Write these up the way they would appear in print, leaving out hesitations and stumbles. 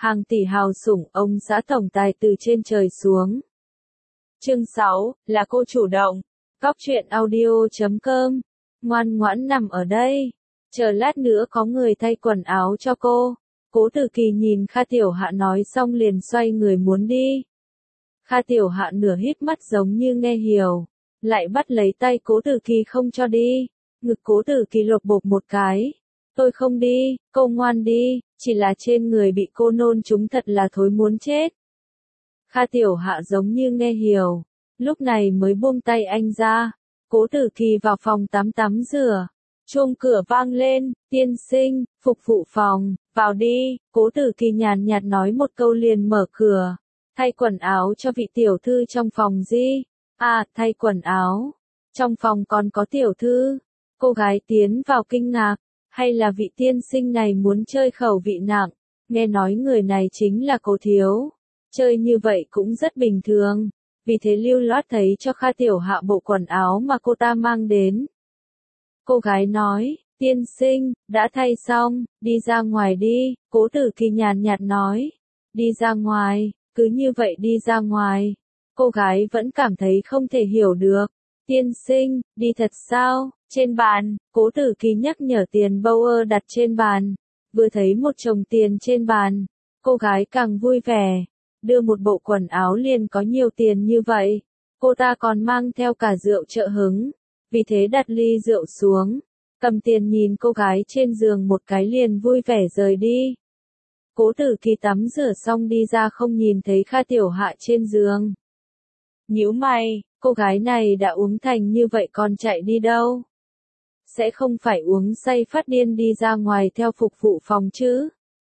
Hàng tỷ hào sủng, ông xã tổng tài từ trên trời xuống. Chương 6, là cô chủ động. Cóc truyện audio.com. Ngoan ngoãn nằm ở đây. Chờ lát nữa có người thay quần áo cho cô. Cố Tử Kỳ nhìn Kha Tiểu Hạ nói xong liền xoay người muốn đi. Kha Tiểu Hạ nửa híp mắt giống như nghe hiểu. Lại bắt lấy tay Cố Tử Kỳ không cho đi. Ngực Cố Tử Kỳ lột bột một cái. Tôi không đi, cô ngoan đi, chỉ là trên người bị cô nôn chúng thật là thối muốn chết. Kha Tiểu Hạ giống như nghe hiểu, lúc này mới buông tay anh ra. Cố Tử Kỳ vào phòng tắm tắm rửa. Chuông cửa vang lên, tiên sinh, phục vụ phòng, vào đi. Cố Tử Kỳ nhàn nhạt nói một câu liền mở cửa. Thay quần áo cho vị tiểu thư trong phòng gì? À, thay quần áo. Trong phòng còn có tiểu thư. Cô gái tiến vào kinh ngạc. Hay là vị tiên sinh này muốn chơi khẩu vị nặng, nghe nói người này chính là Cố thiếu. Chơi như vậy cũng rất bình thường, vì thế lưu loát thấy cho Kha Tiểu Hạ bộ quần áo mà cô ta mang đến. Cô gái nói, tiên sinh, đã thay xong, đi ra ngoài đi. Cố Tử Kỳ nhàn nhạt nói, đi ra ngoài, cứ như vậy đi ra ngoài. Cô gái vẫn cảm thấy không thể hiểu được. Tiên sinh, đi thật sao? Trên bàn, Cố Tử Kỳ nhắc nhở tiền Bauer đặt trên bàn. Vừa thấy một chồng tiền trên bàn, cô gái càng vui vẻ. Đưa một bộ quần áo liền có nhiều tiền như vậy. Cô ta còn mang theo cả rượu trợ hứng. Vì thế đặt ly rượu xuống. Cầm tiền nhìn cô gái trên giường một cái liền vui vẻ rời đi. Cố Tử Kỳ tắm rửa xong đi ra không nhìn thấy Kha Tiểu Hạ trên giường. Nhíu mày, cô gái này đã uống thành như vậy còn chạy đi đâu? Sẽ không phải uống say phát điên đi ra ngoài theo phục vụ phòng chứ?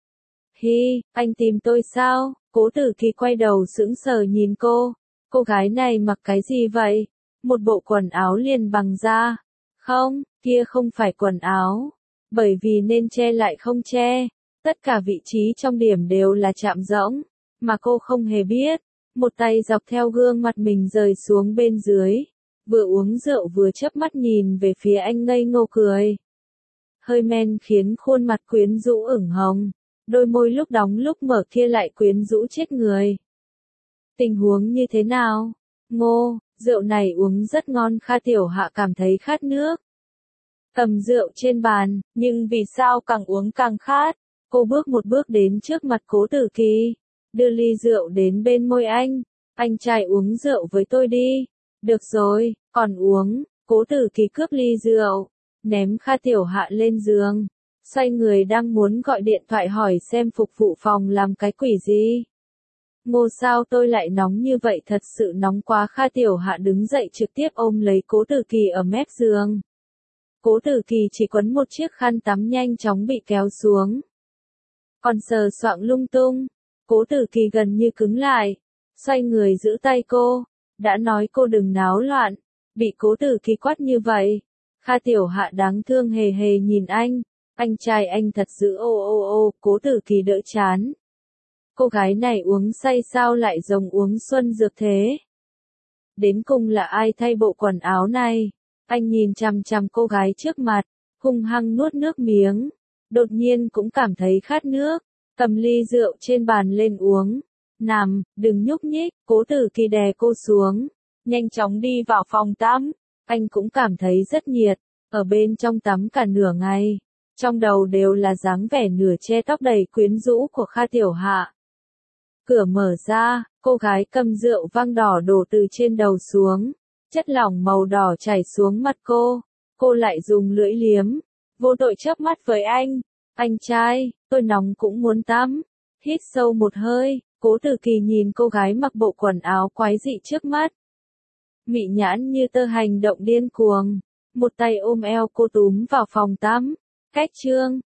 Hi, anh tìm tôi sao? Cố Tử Kỳ quay đầu sững sờ nhìn cô. Cô gái này mặc cái gì vậy? Một bộ quần áo liền bằng da. Không, kia không phải quần áo. Bởi vì nên che lại không che. Tất cả vị trí trong điểm đều là chạm rỗng. Mà cô không hề biết. Một tay dọc theo gương mặt mình rời xuống bên dưới. Vừa uống rượu vừa chớp mắt nhìn về phía anh ngây ngô cười. Hơi men khiến khuôn mặt quyến rũ ửng hồng. Đôi môi lúc đóng lúc mở kia lại quyến rũ chết người. Tình huống như thế nào? Ngô, rượu này uống rất ngon. Kha Tiểu Hạ cảm thấy khát nước. Cầm rượu trên bàn, nhưng vì sao càng uống càng khát? Cô bước một bước đến trước mặt Cố Tử Kỳ. Đưa ly rượu đến bên môi anh. Anh trai uống rượu với tôi đi. Được rồi, còn uống. Cố Tử Kỳ cướp ly rượu. Ném Kha Tiểu Hạ lên giường. Xoay người đang muốn gọi điện thoại hỏi xem phục vụ phòng làm cái quỷ gì. Ngô sao tôi lại nóng như vậy, thật sự nóng quá. Kha Tiểu Hạ đứng dậy trực tiếp ôm lấy Cố Tử Kỳ ở mép giường. Cố Tử Kỳ chỉ quấn một chiếc khăn tắm nhanh chóng bị kéo xuống. Còn sờ soạng lung tung. Cố Tử Kỳ gần như cứng lại. Xoay người giữ tay cô. Đã nói cô đừng náo loạn. Bị Cố Tử Kỳ quát như vậy. Kha Tiểu Hạ đáng thương hề hề nhìn anh. Anh trai anh thật dữ ô. Cố Tử Kỳ đỡ chán. Cô gái này uống say sao lại giống uống xuân dược thế? Đến cùng là ai thay bộ quần áo này? Anh nhìn chằm chằm cô gái trước mặt. Hung hăng nuốt nước miếng. Đột nhiên cũng cảm thấy khát nước. Cầm ly rượu trên bàn lên uống. Nằm, đừng nhúc nhích. Cố Tử Kỳ đè cô xuống. Nhanh chóng đi vào phòng tắm. Anh cũng cảm thấy rất nhiệt. Ở bên trong tắm cả nửa ngày. Trong đầu đều là dáng vẻ nửa che tóc đầy quyến rũ của Kha Tiểu Hạ. Cửa mở ra, cô gái cầm rượu vang đỏ đổ từ trên đầu xuống. Chất lỏng màu đỏ chảy xuống mặt cô. Cô lại dùng lưỡi liếm. Vô tội chớp mắt với anh. Anh trai, tôi nóng cũng muốn tắm. Hít sâu một hơi, Cố Tử Kỳ nhìn cô gái mặc bộ quần áo quái dị trước mắt. Mị nhãn như tơ hành động điên cuồng. Một tay ôm eo cô túm vào phòng tắm. Cách chương.